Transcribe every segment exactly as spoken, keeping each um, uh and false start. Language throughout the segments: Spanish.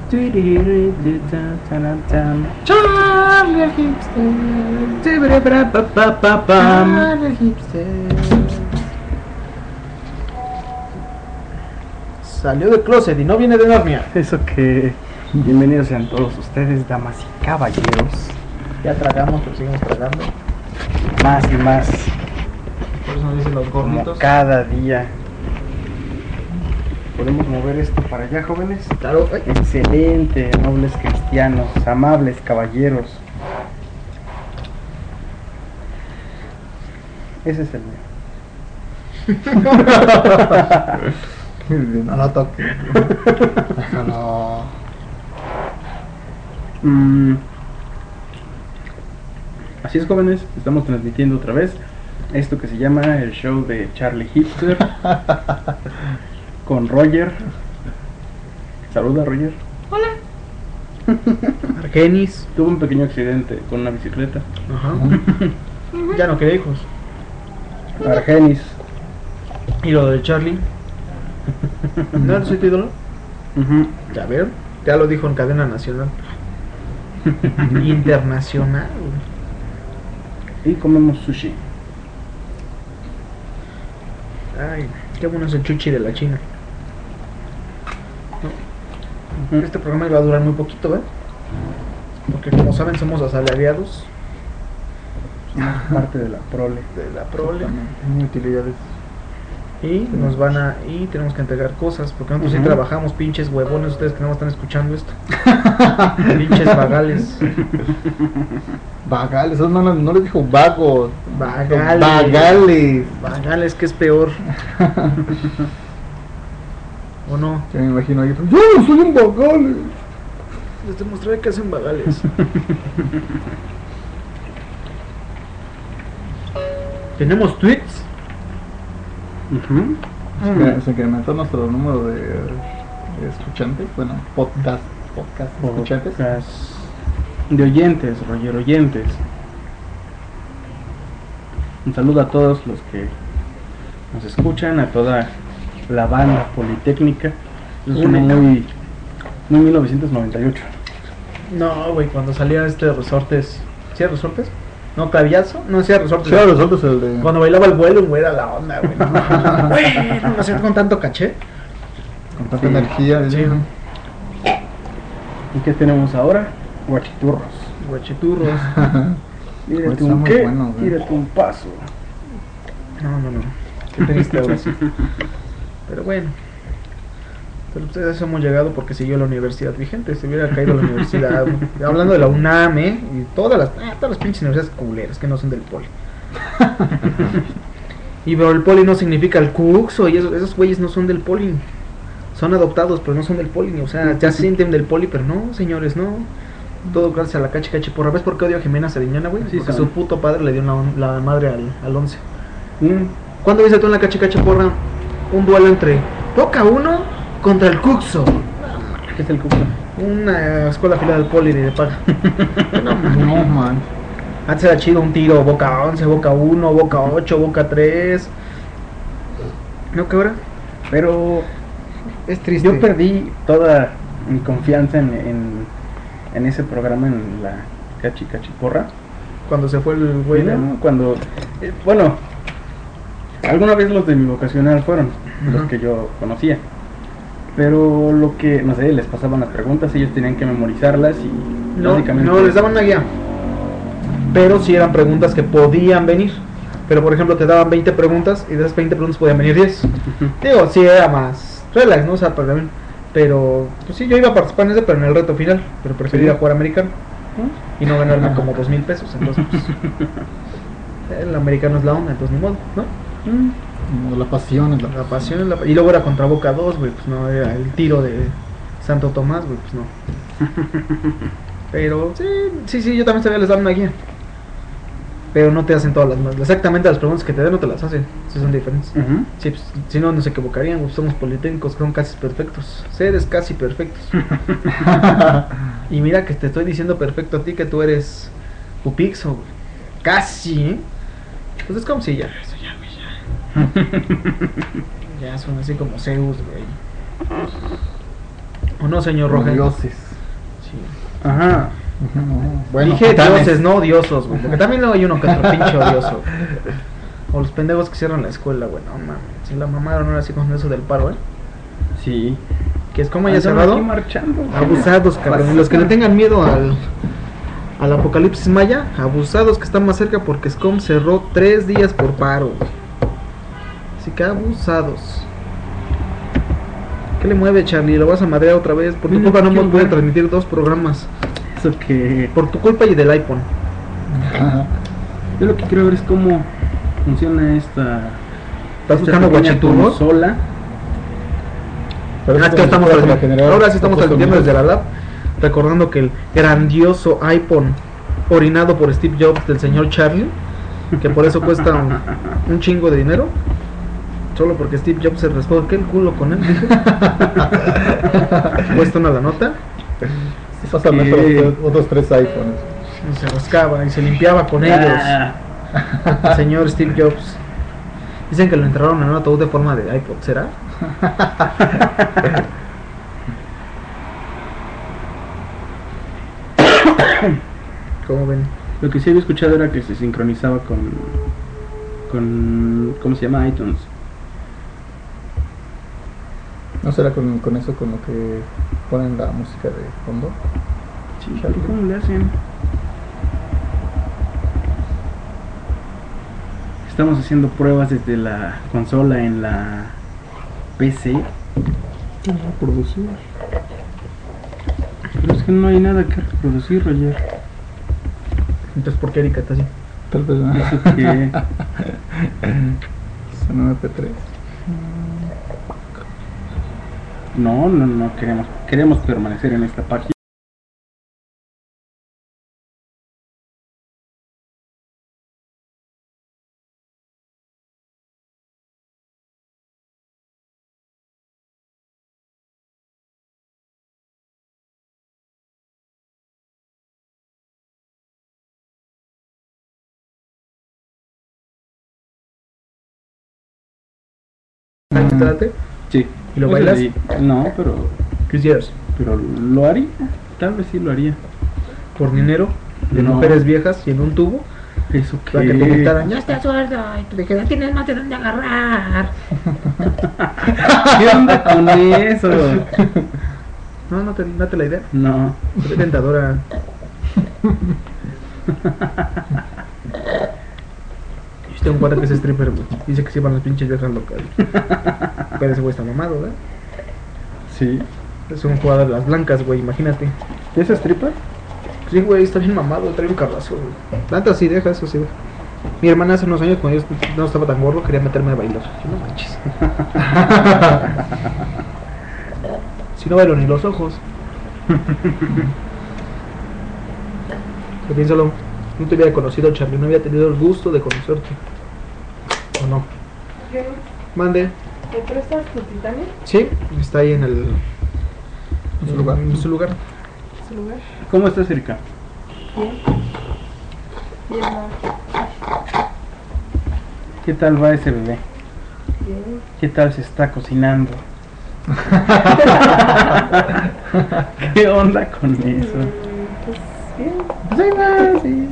Charlie el hipster. Charlie el hipster. Salió del closet y no viene de Narnia. Eso que... Bienvenidos sean todos ustedes, damas y caballeros. Ya tragamos, pero seguimos tragando. Más y más. Por eso nos dicen los Como gorditos. cada día. ¿Podemos mover esto para allá, jóvenes? Claro. Ay. Excelente, nobles cristianos, amables caballeros. Ese es el mío. No lo toques. No. Mm. Así es, jóvenes, estamos transmitiendo otra vez esto que se llama el show de Charlie Hipster con Roger. Saluda, Roger. Argenis. Tuvo un pequeño accidente con una bicicleta. Ajá. Ya no quería hijos. Argenis. Y lo de Charlie. ¿No soy tu ídolo? Ujú. Ya ver, ya lo dijo en cadena nacional. Internacional. Y comemos sushi. Ay, qué bueno es el chuchi de la China. No. Ujú. Este programa va a durar muy poquito, ¿eh? Porque como saben somos asalariados Somos parte de la prole. de la prole Muy utilidades. y nos van a y tenemos que entregar cosas porque nosotros Ujú. sí trabajamos, pinches huevones, ustedes que no están escuchando esto. Pinches vagales. Vagales, eso no, no les dijo vagos. Vagales. Vagales. Vagales, que es peor. ¿O no? Yo me imagino ahí, yo no soy un vagales. Les demostraré que hacen vagales. Tenemos tweets. Ujú. Se, se incrementó nuestro número de, de escuchantes, bueno, podcast, podcast escuchantes. Podcast de oyentes, Roger, oyentes. Un saludo a todos los que nos escuchan, a toda la banda politécnica. Es uno Única. muy, muy mil novecientos noventa y ocho. No, güey, cuando salía este Resortes. ¿Sí era Resortes? No, Clavillazo. No, sí era Resortes. Sí, ahora nosotros el de... Cuando bailaba el vuelo, güey, era la onda, güey. No, güey, no hacía con tanto caché. con tanta Sí. energía. Sí. ¿Y qué tenemos ahora? Guachiturros. Guachiturros. Tírate Pues está un muy qué, bueno, güey. tírate un paso. No, no, no. Qué triste ahora sí. Pero bueno. Pero ustedes hemos llegado porque siguió la universidad vigente. Se hubiera caído la universidad. güey. Hablando de la UNAM, ¿eh? Y todas las, ah, todas las pinches universidades culeras que no son del poli. Y pero el poli no significa el cuxo. Y esos, esos güeyes no son del poli. Son adoptados, pero no son del poli. O sea, ya se sienten del poli, pero no, señores, no. Todo gracias a la cache cache porra. ¿Ves por qué odio a Jimena Sariñana, güey? Sí, Porque son. su puto padre le dio la, la madre al, al once. Mm. ¿Cuándo viste tú en la cache cache porra un duelo entre Boca uno contra el Cuxo? ¿Qué es el cuco? Una escuela filial del poli de paga. No, No, man. antes era chido un tiro, Boca once, Boca uno, Boca ocho, Boca tres. ¿No que ahora? Pero Es triste. yo perdí toda mi confianza en, en, en ese programa, en la Cachi Cachiporra. Cuando se fue el güey, ¿no? ¿no? Cuando, eh, bueno, alguna vez los de mi vocacional fueron los Ajá. que yo conocía. Pero lo que, no sé, les pasaban las preguntas, ellos tenían que memorizarlas y No, básicamente... no, les daban una guía. Pero sí eran preguntas que podían venir. Pero por ejemplo te daban veinte preguntas y de esas veinte preguntas podían venir diez. Digo, sí era más relax, ¿no? O sea, pero, pero pues sí, yo iba a participar en ese, pero en el reto final. Pero preferí ir a jugar americano y no ganarme como dos mil pesos. Entonces, pues, el americano es la onda, entonces ni modo, ¿no? Mm. La pasión es la La pasión es la... Y luego era contra Boca dos, güey, pues no, era el tiro de Santo Tomás, güey, pues no. Pero sí, sí, sí, yo también sabía les dar una guía. Pero no te hacen todas las... Exactamente las preguntas que te den no te las hacen, sí son diferentes. Ujú. Sí, pues, si no, nos equivocarían, güey, somos politécnicos, son casi perfectos, seres casi perfectos. Y mira que te estoy diciendo perfecto a ti que tú eres Pupixo, güey. Casi, ¿eh? Pues es como si ya, eso ya, güey, ya. Ya son así como Zeus, güey. ¿O no, señor Como Roger? dioses. Sí. Ajá. Ujú. Bueno, Dije titanes. dioses, no odiosos, güey. Porque también luego hay uno que otro pinche odioso. O los pendejos que cierran la escuela, güey. No mames. Si la mamaron ahora sí con eso del paro, ¿eh? Sí. Que es como haya Andan cerrado. aquí marchando. Abusados, cabrón. Y los que le tengan miedo al, al apocalipsis maya, abusados que están más cerca porque SCOM cerró tres días por paro, güey. Así que abusados. ¿Qué le mueve, Charlie? Lo vas a madrear otra vez. Por tu Mira, culpa no quiero hemos podido ver. transmitir dos programas. Eso que... Por tu culpa y del iPhone. Ajá. Yo lo que quiero ver es cómo funciona esta... ¿Estás esta buscando pequeña guachiturros? consola. Pero Ah, es eso que estamos para transmitiendo- generar ahora sí estamos otros transmitiendo sonidos. desde la lab, recordando que el grandioso iPhone orinado por Steve Jobs del señor Charlie, que por eso cuesta un, un chingo de dinero, solo porque Steve Jobs se raspó que el culo con él, dijo. Cuesta una la nota, Pásame ¿Qué? otros, otros tres iPhones. y se rascaba y se limpiaba con ellos, Ah, el señor Steve Jobs. Dicen que lo enterraron en un ataúd de forma de iPod, ¿será? ¿Cómo ven? lo que sí había escuchado era que se sincronizaba con... con... ¿cómo se llama? iTunes. ¿No será con, con eso con lo que ponen la música de fondo? Sí, pero ¿cómo le hacen? Estamos haciendo pruebas desde la consola en la P C. Reproducir. Pero es que no hay nada que reproducir, Roger. Entonces, ¿por qué Erika está así? Tal vez no. Eso que... Es un M P tres. No, no, no queremos. Queremos permanecer en esta página. Trate. Sí. ¿Y lo Eso bailas? sí. No, pero... ¿Qué hicieras? Pero lo haría. Tal vez sí lo haría. Por dinero de No. mujeres viejas y en un tubo Eso que... para que te gritaran, ya estás sordo y tú dijeras, tienes más de dónde agarrar. ¿Qué onda con eso? No, no te, no te la idea. No. Es tentadora. Y tengo un cuate que es stripper, güey. Dice que se van las pinches viejas locales. Pero ese güey está mamado, ¿verdad? Sí. Es un jugador de las blancas, güey, imagínate. ¿Esa stripper? Sí, güey, está bien mamado, trae un carrazo, güey. Planta sí, deja eso, sí, deja. Mi hermana hace unos años, cuando yo no estaba tan gordo, quería meterme a bailar. Yo, no manches. Si no bailo ni los ojos. Pero piénsalo, no te hubiera conocido, Charlie, no había tenido el gusto de conocerte. ¿O no? ¿Qué? Mande. ¿Me prestas tu titanio? Sí, está ahí en el... En su lugar. En su lugar. ¿Su lugar? ¿Cómo estás, Erika? Bien. Bien, ma. ¿Qué tal va ese bebé? Bien. ¿Qué tal se está cocinando? ¿Qué onda con eso? Mm, Pues bien. Pues ahí va, sí.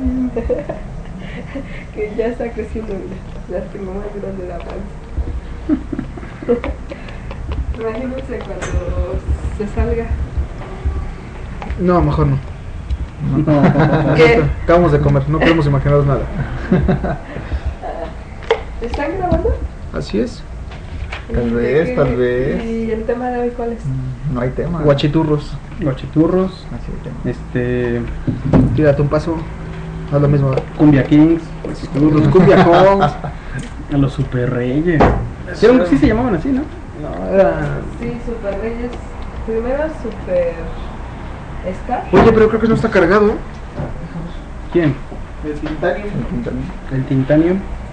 Que ya está creciendo, mira. Ya tengo más grande la panza. Imagínense cuando se salga. No, mejor no. No. ¿Qué? Acabamos de comer, no podemos imaginarnos nada. ¿Están grabando? Así es. Tal ¿De vez, qué? tal vez. ¿Y el tema de hoy cuál es? No hay tema. Guachiturros. Guachiturros. Así hay tema. Este. Tírate un paso. Haz lo mismo. Cumbia Kings. Los cumbia Kongs. A los Super Reyes. Sí, aunque sí se llamaban así, ¿no? No, era... Sí, Super Reyes. Primero Super Scar. Oye, pero creo que no está cargado, ¿eh? ¿Quién? El Tintanium. El Tintanium. El Tintanium.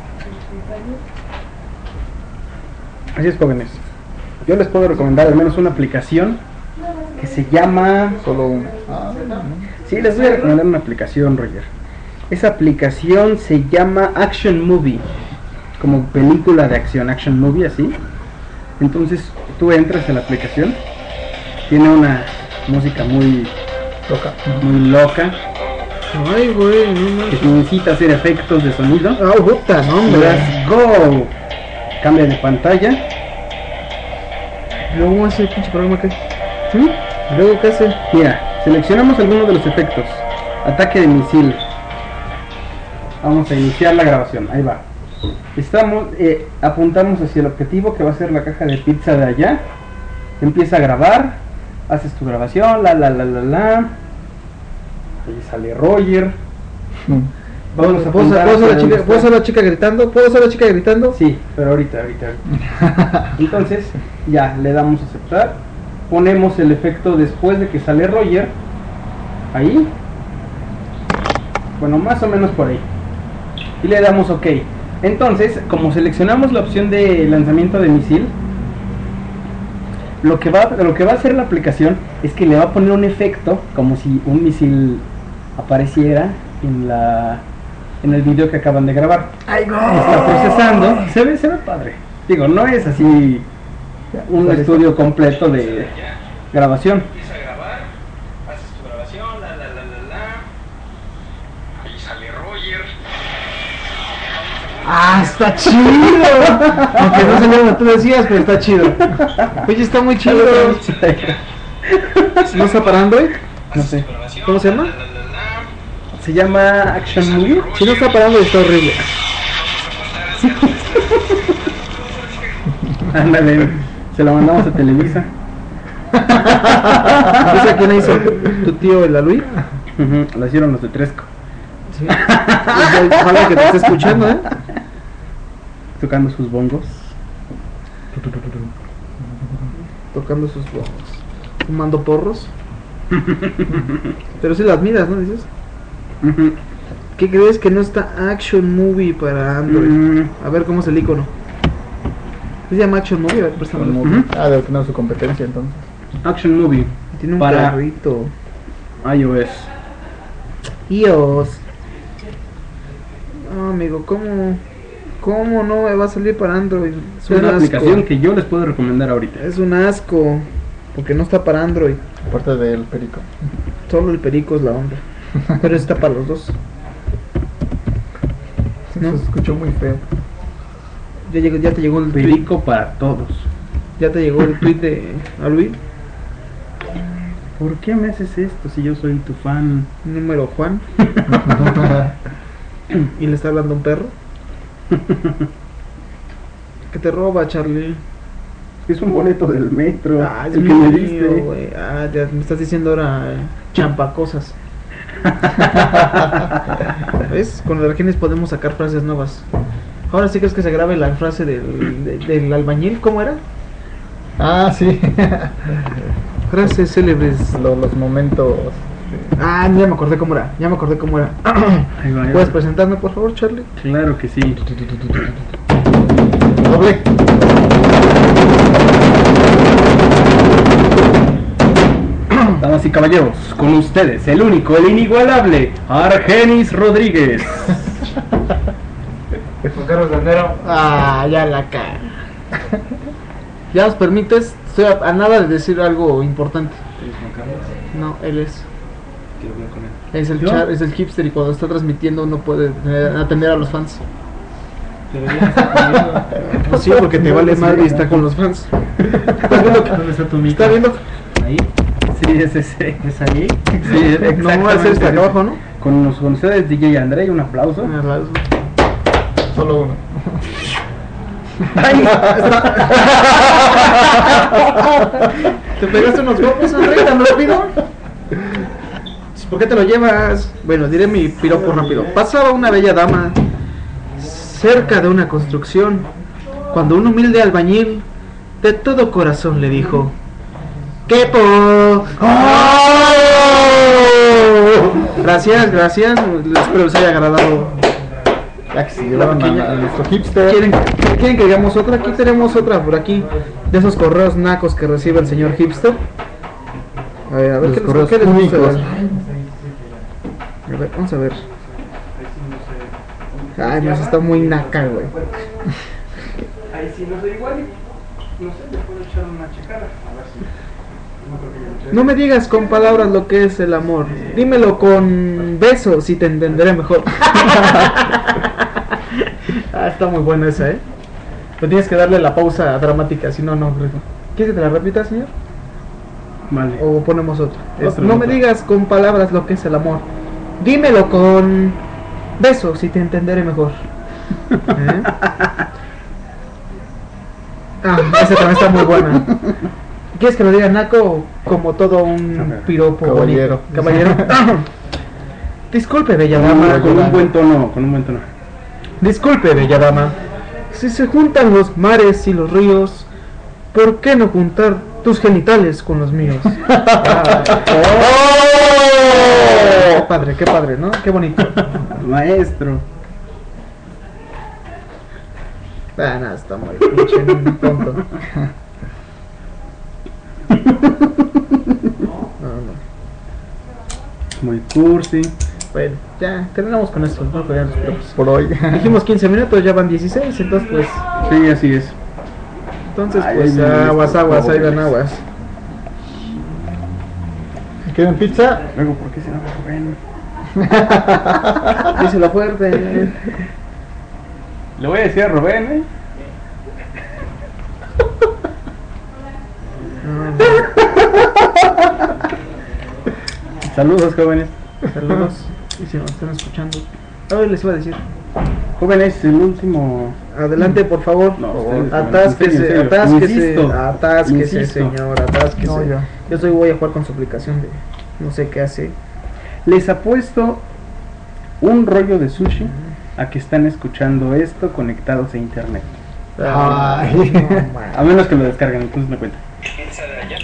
Así es, jóvenes. Yo les puedo recomendar al menos una aplicación que se llama... Solo uno. Ah, no. Sí, les voy a recomendar una aplicación, Roger. Esa aplicación se llama Action Movie, como película de acción, Action Movie, así. Entonces tú entras en la aplicación Tiene una música muy, Toca. muy loca Ay, güey, no que manches. te incita a hacer efectos de sonido. Ah, puta, no, hombre. Let's go. Cambia de pantalla. Luego hace el pinche programa que. ¿Sí? Luego, ¿qué hace? Mira, seleccionamos algunos de los efectos. Ataque de misil. Vamos a iniciar la grabación. Ahí va. Estamos, eh, apuntamos hacia el objetivo que va a ser la caja de pizza de allá. Empieza a grabar. Haces tu grabación. La la la la la. Ahí sale Roger. Vamos a ¿Puedo apuntar puedo hacer hacia la donde chica, ¿puedo está. hacer la chica gritando? ¿Puedo hacer la chica gritando? Sí, pero ahorita, ahorita, ahorita. Entonces, ya, le damos a aceptar. Ponemos el efecto después de que sale Roger. Ahí. Bueno, más o menos por ahí. Y le damos OK. Entonces, como seleccionamos la opción de lanzamiento de misil, lo que va, lo que va a hacer la aplicación es que le va a poner un efecto como si un misil apareciera en la en el video que acaban de grabar. Está procesando, se ve, se ve padre. Digo, no es así un estudio completo de grabación. Empieza a grabar, haces tu grabación, la la la la la. Ahí sale Roger. ¡Ah, está chido! Aunque no salió como tú decías, pero está chido. Oye, está muy chido. ¿No está para Android? No sé. ¿Cómo se llama? La, la, la. Se llama Action Movie. Si no está para Android, está horrible. Ándale, se la mandamos a Televisa. ¿Esa quién la hizo? ¿Tu tío el Aluí? Ujú, la hicieron los de Tresco. Sí. Ojalá que te esté escuchando, ¿eh? Tocando sus bongos. Tocando sus bongos. Fumando porros. Pero si las miras, ¿no? Dices. Ujú. ¿Qué crees que no está Action Movie para Android? Mm. A ver cómo es el icono. ¿Se llama Action Movie? A ver, préstame. Ujú. Ah, debe tener su competencia entonces. Action Movie Tiene un para carrito. iOS. iOS. No, amigo, ¿cómo? ¿Cómo no me va a salir para Android? Es Es un una asco. aplicación que yo les puedo recomendar ahorita. Es un asco. Porque no está para Android. Aparte del perico. Solo el perico es la onda. Pero está para los dos. ¿No? Se escuchó muy feo. Ya, llegó, ya te llegó el tweet. Perico para todos. Ya te llegó el tweet de Alui. ¿Por qué me haces esto si yo soy tu fan? Número Juan. Y le está hablando un perro. Que te roba, Charlie. Es un boleto del metro. Ah, es el que mío, me diste. güey. Ah, ya me estás diciendo ahora eh, champacosas. ¿Ves? Con los Argenis podemos sacar frases nuevas. Ahora sí crees que se grabe la frase del, de- del albañil, ¿cómo era? Ah, sí. Frases célebres. Lo- los momentos. este, Ah, ya me acordé cómo era, ya me acordé cómo era. Ahí va, ahí va. ¿Puedes presentarme, por favor, Charlie? Claro que sí. Doble. Damas y caballeros, con ustedes, el único, el inigualable, Argenis Rodríguez. Juan Carlos Landero. Ah, ya la cara. ¿Ya os permites? Estoy a, a nada de decir algo importante. No, él es. Es el ¿Yo? char, es el hipster y cuando está transmitiendo no puede tener- atender a los fans. Pues sí, porque te vale madre y está con los fans. ¿Estás viendo que- ¿Dónde está tu ¿Está viendo? Ahí. Sí, es ese. ¿Es ahí? Sí, No va a ser hasta acá abajo, ¿no? Con, los- con ustedes, D J André, un aplauso. Un aplauso. Solo uno. Ay, está- ¿Te pegaste unos copos, André, tan rápido? ¿Por qué te lo llevas? Bueno, diré mi piropo rápido. Pasaba una bella dama cerca de una construcción cuando un humilde albañil de todo corazón le dijo: ¡Quepo! ¡Oh! Gracias, gracias. Espero les haya agradado. Ya que se llevaron a, a nuestro hipster. ¿Quieren, ¿Quieren que digamos otra? Aquí tenemos otra por aquí. De esos correos nacos que recibe el señor hipster. A ver, a ver Los qué les, correos qué les gusta. únicos. A ver, vamos a ver. Ay, nos está muy naca, güey. Ahí sí no soy igual. No sé, le puedo echar una checada. A ver si. No me digas con palabras lo que es el amor. Dímelo con besos y te entenderé mejor. Ah, está muy buena esa, ¿eh? Pero tienes que darle la pausa dramática, si no, no. ¿Quieres que te la repita, señor? Vale. O ponemos otra. Es, Otra, no me otra. digas con palabras lo que es el amor. Dímelo con besos y te entenderé mejor. ¿Eh? Ah, esa también está muy buena. ¿Quieres que lo diga Naco como todo un piropo Caballero. bonito? Caballero. Disculpe, bella Con, dama. un- con un buen tono, con un buen tono. Disculpe, bella dama. Si se juntan los mares y los ríos, ¿por qué no juntar tus genitales con los míos? Ah. Qué padre, qué padre, ¿no? Qué bonito. Maestro. Ah, nada, está muy pinche tonto. No, no. Muy cursi. Bueno, ya terminamos con esto, ¿no? Ya nos preocupes. Por hoy. Dijimos quince minutos, ya van dieciséis, entonces pues, Sí, así es. entonces Ay, pues ay, ay, aguas, estos aguas, ahí van pobres. aguas. ¿Quieren pizza? Luego, ¿por qué se llama Rubén? Díselo fuerte. Le voy a decir a Rubén, ¿eh? No, no. Saludos, jóvenes. Saludos. Y si nos están escuchando. A ver, les iba a decir. Jóvenes, el último. Adelante, por favor. No, Por ustedes, favor. en Atásquese, serio, en serio. atásquese, Insisto, atásquese, insisto. señor, atásquese. No, yo. Yo soy voy a jugar con su aplicación de no sé qué hace. Les apuesto un rollo de sushi a que están escuchando esto conectados a internet. Ay. no, A man. menos que lo descarguen, entonces me cuenta. Pizza de allá.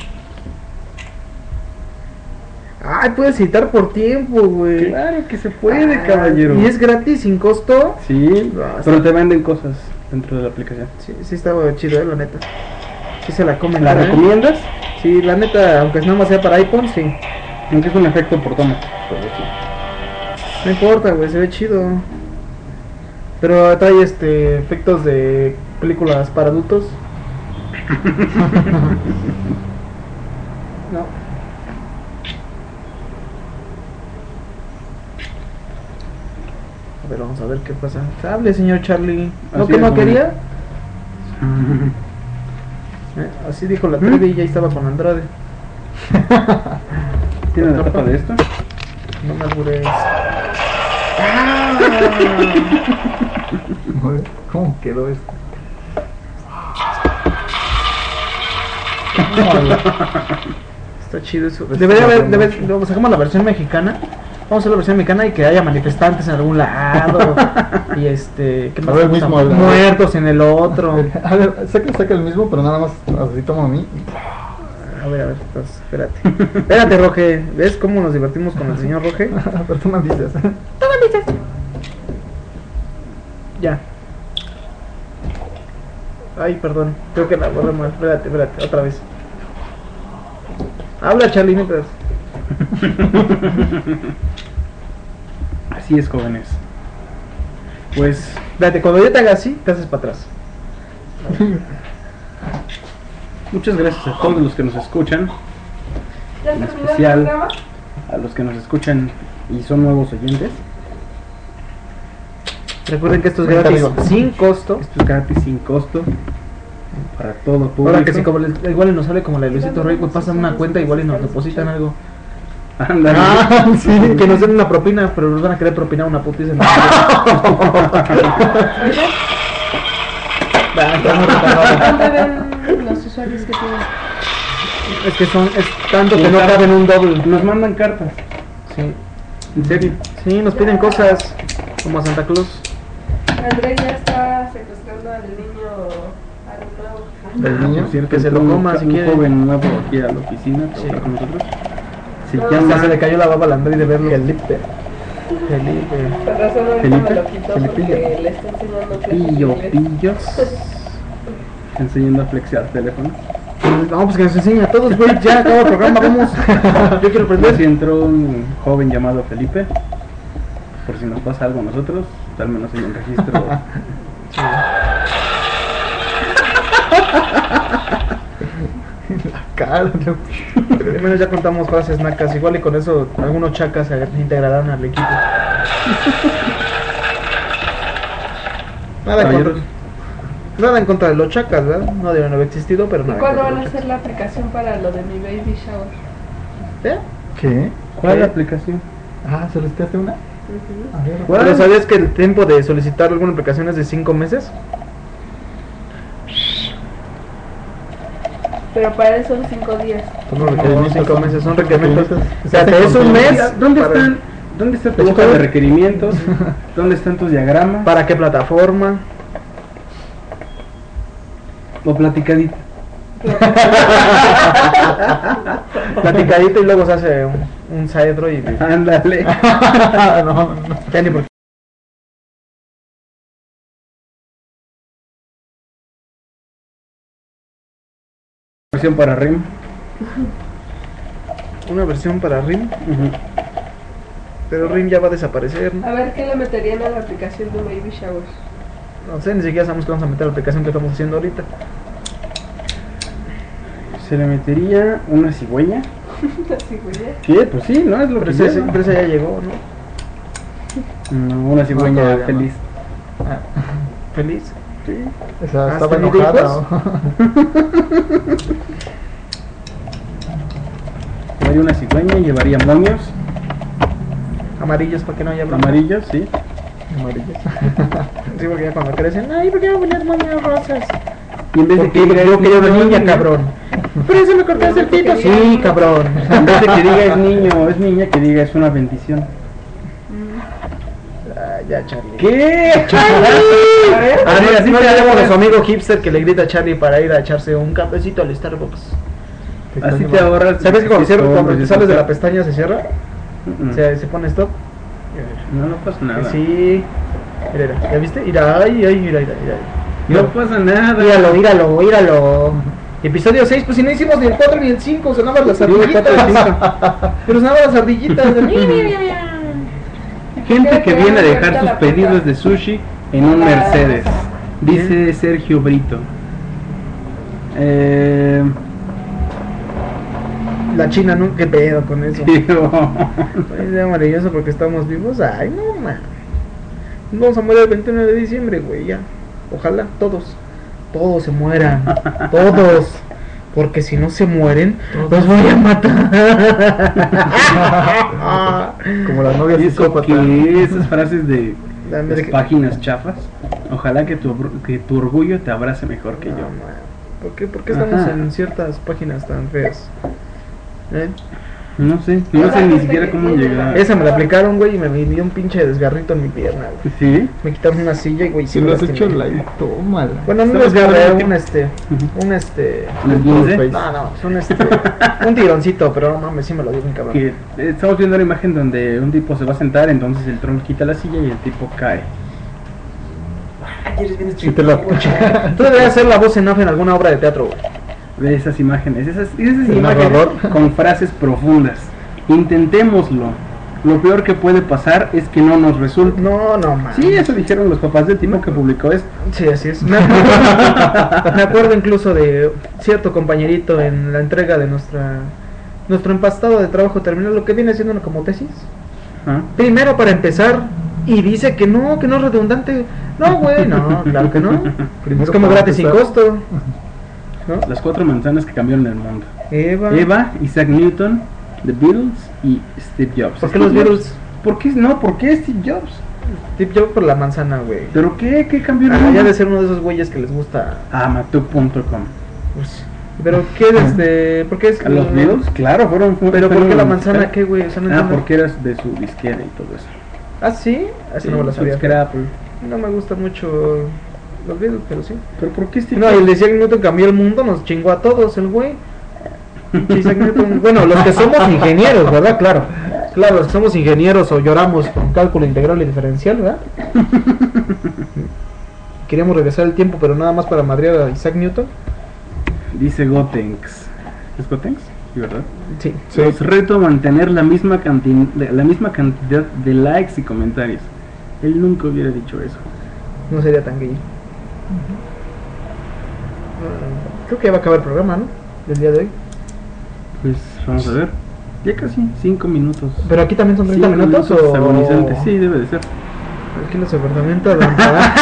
Ay, puedes citar por tiempo, güey. Claro que se puede, Ah, caballero. ¿Y es gratis, sin costo? Sí, No, pero está- te venden cosas dentro de la aplicación. Sí, sí estaba chido, eh, la neta. Sí se la comen. ¿La ¿eh? recomiendas? Sí, la neta, aunque nada más sea para iPhone, sí. Aunque es un efecto por toma. Pero sí. No importa, güey, se ve chido. Pero trae este efectos de películas para adultos. No. A ver, vamos a ver qué pasa. Hable, señor Charlie. ¿No Así que es, no hombre. quería? Eh, así dijo la Trevi y ya estaba con Andrade. ¿Tiene la tapa de esto? No me albures. ¡Ah! ¿Cómo quedó esto? Está chido eso. Debería haber, debe, debe- sacamos la versión mexicana. Vamos a hacer la versión mexicana y que haya manifestantes en algún lado. Y este, ¿qué A ver, mismo, a ver. muertos en el otro. A ver, saca, saca el mismo, pero nada más así toma a mí. A ver, a ver, entonces, espérate. Espérate, Roge. ¿Ves cómo nos divertimos con el señor Roge? Pero tú me dices. Ya. Ay, perdón. Creo que la borré mal. Espérate, espérate, otra vez. Habla, Charlie, mientras. Así es, jóvenes. Pues, Espérate, cuando yo te haga así, te haces para atrás. muchas gracias a todos los que nos escuchan, ¿Ya En terminó el especial- programa? a los que nos escuchan y son nuevos oyentes. Recuerden que esto es Ahorita gratis, digo. sin costo. Esto es gratis, sin costo, para todo público. Ahora que si como les- igual y nos sale como la de Luisito Rey, pues pasan una cuenta igual y nos depositan algo. Ándale. Ah, sí, que nos den una propina, pero nos van a querer propinar una putiza. Va, está muy retardado. ¿Dónde ven los usuarios que tienen? Es que son, es tanto que no caben un doble. Nos mandan cartas, Sí, en serio. sí, nos piden cosas como a Santa Claus. André ya está secuestrando al niño al nuevo. ¿El niño? Por cierto, que se lo un coma ca- si un quiere. joven nuevo aquí a la oficina, Sí. trabajar con nosotros. Se No, llama Ya se le cayó la baba al André de verlo. Felipe. Felipe. Con razón ahorita Felipe, me lo quitó Felipillo. porque le está enseñando Pillo, clases de inglés. pillos. Está enseñando a flexear teléfono. Vamos, pues que nos enseña a todos, güey. Ya acabó el programa, vamos. Yo quiero Así aprender. entró un joven llamado Felipe. Por si nos pasa algo a nosotros, al menos en el registro. cara. Al menos ya contamos frases nacas. Igual y con eso algunos chacas se integrarán al equipo. Nada en Caballero. contra, nada en contra de los chacas, ¿verdad? No deben haber existido, pero ¿Y nada. en cuándo contra van a de los hacer la aplicación para lo de mi baby shower? chacas. ¿Eh? ¿Qué? ¿Cuál es la aplicación? Ah, ¿solicitaste una? Ujú. A ver. ¿Cuál? ¿Pero sabías que el tiempo de solicitar alguna aplicación es de cinco meses? Pero para eso son cinco días. Son los requerimientos, cinco meses, son requerimientos. O Se sea, hace te es un con- mes. ¿Dónde para- están? ¿Dónde está tu Pues, hoja de ¿cómo? requerimientos? ¿Dónde están tus diagramas? ¿Para qué plataforma? O platicadita. Platicadito y luego se hace un, un saedro y Ándale. no, no. ya ni por Versión para R I M. una versión para R I M, pero R I M ya va a desaparecer. ¿no? A ver, ¿qué le meterían a la aplicación de baby shower? No sé, ni siquiera sabemos que vamos a meter la aplicación que estamos haciendo ahorita. Se le metería una cigüeña. Así, güey. ¿eh? ¿Qué? Pues sí, ¿no? Es lo Pero que ese, lleva. pero ese ya llegó, ¿no? No, una cigüeña No, todavía feliz. Ah, Feliz. Sí. esa ¿Has estaba tenido enojada. hijos? Llevaría una cigüeña, llevaría moños Amarillos para que no haya blanco. amarillos, sí. Amarillas. Sí, porque ya cuando crecen, ay, ¿por qué no poner moños rosas? Y en vez de Porque que diga yo es quería una niño, niña, niña. cabrón. Por eso me cortaste el pito. Sí, Sí, cabrón. En vez de que diga es niño o es niña, que diga es una bendición. Ah, ya, Charlie. ¿Qué? A ver, A ver, así no te le hago a las- su amigo hipster que le grita a Charlie para ir a echarse un cafecito al Starbucks. Así te ahorras. ¿Sabes que cuando, cierra- cuando hombres te y sales de la mujeres. pestaña se cierra? Mm. Se, se pone stop. No, no pasa nada. Que sí. Mira, mira, ¿ya viste? Mira, ay, ay, mira, mira, mira. No pasa nada. Míralo, míralo, míralo. Episodio seis, pues si no hicimos ni el cuatro ni el cinco, sonaban las Sí, el cuatro y el ardillitas. Pero sonaban las ardillitas. de mira, mira, mira. Gente que viene a dejar Ahorita sus la pedidos puta. de sushi en un Ah, Mercedes. Dice Sergio Brito. Eh, La China, ¿no? ¿Qué pedo con eso? digo, Es maravilloso porque estamos vivos. Ay, no, man. Nos vamos a morir el veintiuno de diciembre, güey, ya. Ojalá, todos. Todos se mueran. Todos. Porque si no se mueren, los voy a matar. Como la novia ¿eso psicópata. qué? Esas frases de Dame las de que- páginas chafas. Ojalá que tu, que tu orgullo te abrace mejor que No, yo. man. ¿Por qué, por qué estamos Ajá. en ciertas páginas tan feas? ¿Eh? No sé, no sé ni siquiera cómo llegar. Esa me la aplicaron, güey, y me dio un pinche desgarrito en mi pierna, güey. ¿Sí? Me quitaron una silla y, güey, Si me lo has hecho lastimé. like, tómala. Bueno, no ¿Sabes desgarré, cómo es? un este, un este, ¿Les quince? Face. no, no, es un este, un tironcito, pero no mames, sí me lo dio bien cabrón. Que eh, estamos viendo una imagen donde un tipo se va a sentar, entonces el tron quita la silla y el tipo cae. Ay, eres bien Sí te la- estúpido. Tú deberías hacer la voz en off en alguna obra de teatro, güey. Ve esas imágenes, esas, esas El imágenes narrador. con frases profundas. Intentémoslo. Lo peor que puede pasar es que no nos resulte. No, no, mames. Sí, eso dijeron los papás del tipo que publicó esto. Sí, así es. Me acuerdo, me acuerdo incluso de cierto compañerito en la entrega de nuestra nuestro empastado de trabajo terminal, lo que viene siendo una como tesis. Ajá. Primero para empezar, y dice que no, que no es redundante. No, güey, no, claro que no. Primero Es como para gratis sin empezar. costo. ¿No? Las cuatro manzanas que cambiaron el mundo. Eva. Eva, Isaac Newton, The Beatles y Steve Jobs. ¿Por qué Steve los Jobs. Beatles? ¿Por qué no? ¿Por qué Steve Jobs? Steve Jobs por la manzana, güey. ¿Pero qué? ¿Qué cambió el Ah, mundo? ya de ser uno de esos güeyes que les gusta. Amatuk punto com. Pues, pero qué este, ¿por qué es ¿A los Beatles? Claro, fueron. fueron Pero ¿por qué la fueron manzana musical. qué, güey? O sea, no Ah, entiendo. porque eras de su disquera y todo eso. Ah, sí, eso no me lo Sí, sabía. Scrapple. No me gustan mucho los Beatles, pero sí. ¿Pero por qué Steve No, Jobs? el de Isaac Newton cambió el mundo, nos chingó a todos, el güey. Isaac Newton, bueno, los que somos ingenieros, ¿verdad? Claro. Claro, los que somos ingenieros o lloramos con cálculo integral y diferencial, ¿verdad? Queríamos regresar el tiempo, pero nada más para madrear a Isaac Newton. Dice Gotenks. ¿Es Gotenks? Sí, ¿verdad? Sí. Sí. Los reto a mantener la misma, canti- la misma cantidad de likes y comentarios. Él nunca hubiera dicho eso. No sería tan gay. Ah, creo que ya va a acabar el programa, ¿no? Del día de hoy. Pues vamos a ver. Ya casi cinco minutos. Pero aquí también son treinta Cinco minutos o. agonizantes. Sí, debe de ser. Aquí los apartamentos. ¿verdad?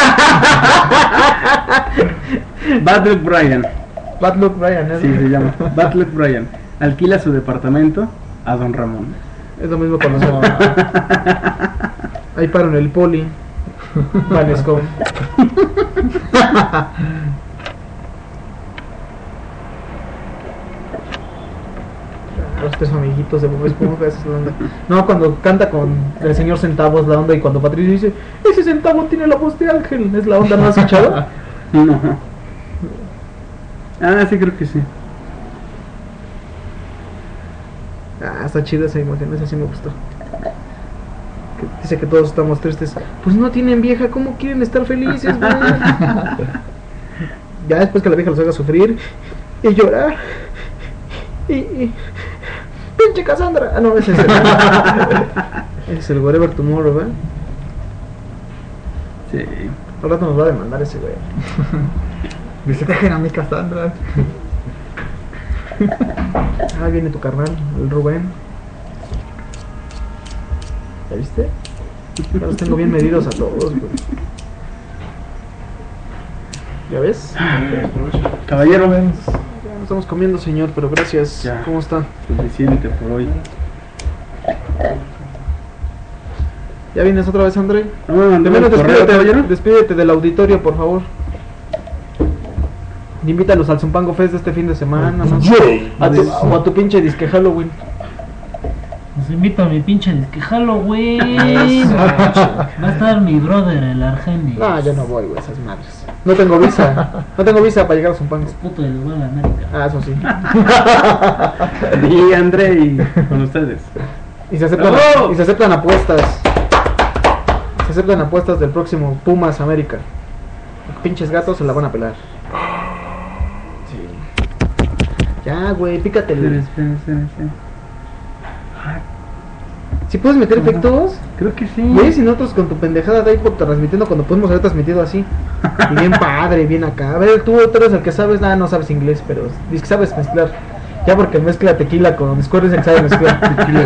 Bad Luck Brian. Bad Luck Brian, ¿eh? Sí, se llama. Bad Luck Brian. Alquila su departamento a Don Ramón. Es lo mismo con nosotros. Ahí paro en el poli. Vanesco. Los tres amiguitos de Bob Esponja, esa es la onda. No, cuando canta con el señor Centavos la onda y cuando Patricio dice, ese centavo tiene la voz de Ángel, es la onda, ¿no has escuchado? No. Ah, sí, creo que sí. Ah, está chida esa imagen, esa sí me gustó. Que dice que todos estamos tristes. Pues no tienen vieja, ¿cómo quieren estar felices, güey? Ya después que la vieja los haga sufrir y llorar. Y, y... ¡pinche Cassandra! Ah, no, ese es el... ese es el Whatever Tomorrow, ¿verdad? Sí. Al rato nos va a demandar ese güey. Dice que a mi Cassandra. Ah, viene tu carnal, el Rubén. ¿Ya viste? Ya los tengo bien medidos a todos, güey. ¿Ya ves? Caballero, ven. Ya no estamos comiendo, señor, pero gracias. Ya. ¿Cómo está? Suficiente por hoy. ¿Ya vienes otra vez, André? No me mandó Primero el correo, despídete, caballero. despídete del auditorio, por favor. Invítalos al Zumpango Fest de este fin de semana, ¿no? A tu, o a tu pinche disque Halloween. Los invito a mi pinche disque Halloween. Va a estar mi brother, el Argenis. No, yo no voy, güey, esas madres. No tengo visa. No tengo visa para llegar a Zumpango. Es puto del igual América. Ah, eso sí. Y André y con ustedes. Y se aceptan, ¡Bravo! y se aceptan apuestas. Se aceptan apuestas del próximo Pumas América. Los pinches gatos se la van a pelar. Sí. Ya, güey, pícate Espera, el... espera, espera, espera. Si puedes meter efectos, Creo que sí. güey, si nosotros con tu pendejada de iPod transmitiendo cuando podemos haber transmitido así. Y bien padre, bien acá. A ver, tú, tú eres el que sabes, nada, no sabes inglés, pero dices que sabes mezclar. Ya porque mezcla tequila con Squirt es el que sabe mezclar. Tequila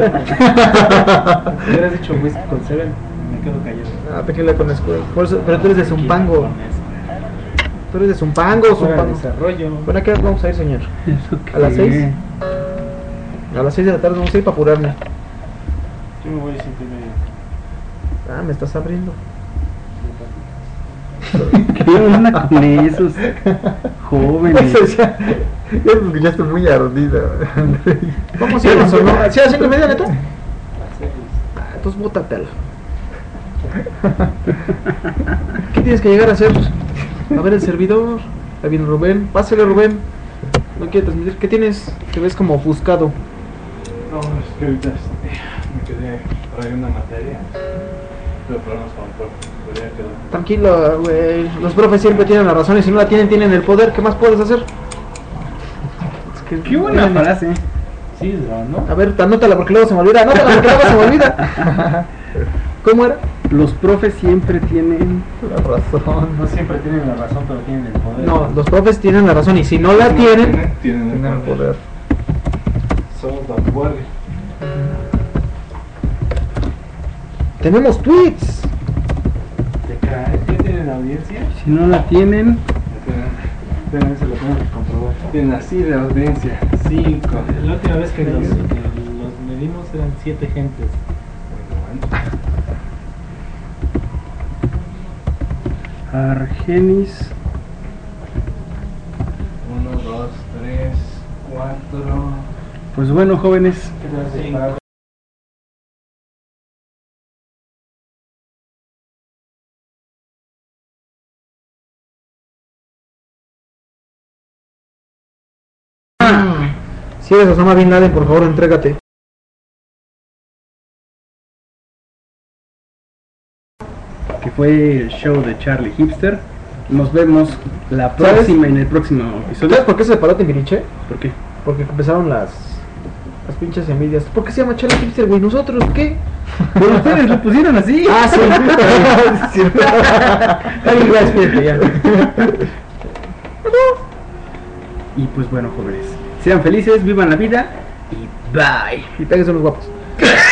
Si hubieras dicho whisky con Seven, me quedo callado. Ah, tequila con Squirt. Por eso, pero tú eres de Zumpango. Tú eres de Zumpango, Zumpango. desarrollo. Bueno, ¿a qué hora vamos a ir, señor? ¿Eso ¿A las qué? seis? A las seis de la tarde vamos a ir para apurarme. Yo me voy a cinco y media. Ah, me estás abriendo. ¿Qué onda con esos jóvenes? Eso ya, ya te escuchaste muy ardida, André. Vamos a irnos, ¿o no? ¿Sí, a las cinco y media, neta? Ah, entonces bótatela. ¿Qué tienes que llegar a hacer? A ver el servidor. Ahí viene Rubén. Pásale, Rubén. No quiere transmitir. ¿Qué tienes? Te ves como ofuscado. No, es que ahorita este, me quedé por ahí una materia. Tuve problemas con el profe. Podría quedar. Tranquilo, güey. Los profes siempre tienen la razón y si no la tienen, tienen el poder. ¿Qué más puedes hacer? Es que- Qué buena frase. Sí, ¿no? A ver, anótala porque luego se me olvida. Anótala porque luego se me olvida. ¿Cómo era? Los profes siempre tienen. La razón. No siempre tienen la razón, pero tienen el poder. No, los profes tienen la razón y si no la No tienen... Tienen Tienen el poder. Somos la vanguardia. Tenemos tweets. ¿Te cae? ¿Ya tienen audiencia? Si no la tienen, Pero eso lo tengo que comprobar. Tienen así de audiencia. Cinco. La última vez que los, que los medimos eran siete gentes. Argenis. Uno, dos, tres, cuatro. Pues bueno, jóvenes, Cinco. Si eres Osama Bin Laden, por favor, entrégate. que fue el show de Charlie Hipster. Nos vemos la ¿Sabes? próxima en el próximo episodio. ¿Sabes por qué se separó Timbiriche? ¿Por qué? Porque empezaron las las pinches envidias. ¿Por qué se llama Charlie Hipster, güey? ¿Nosotros qué? Pero ustedes lo pusieron así. Ah, sí. Sí. Está bien, gracias, fíjate, ya. Y pues bueno, jóvenes, Sean felices, vivan la vida y bye. Y péguense unos guapos.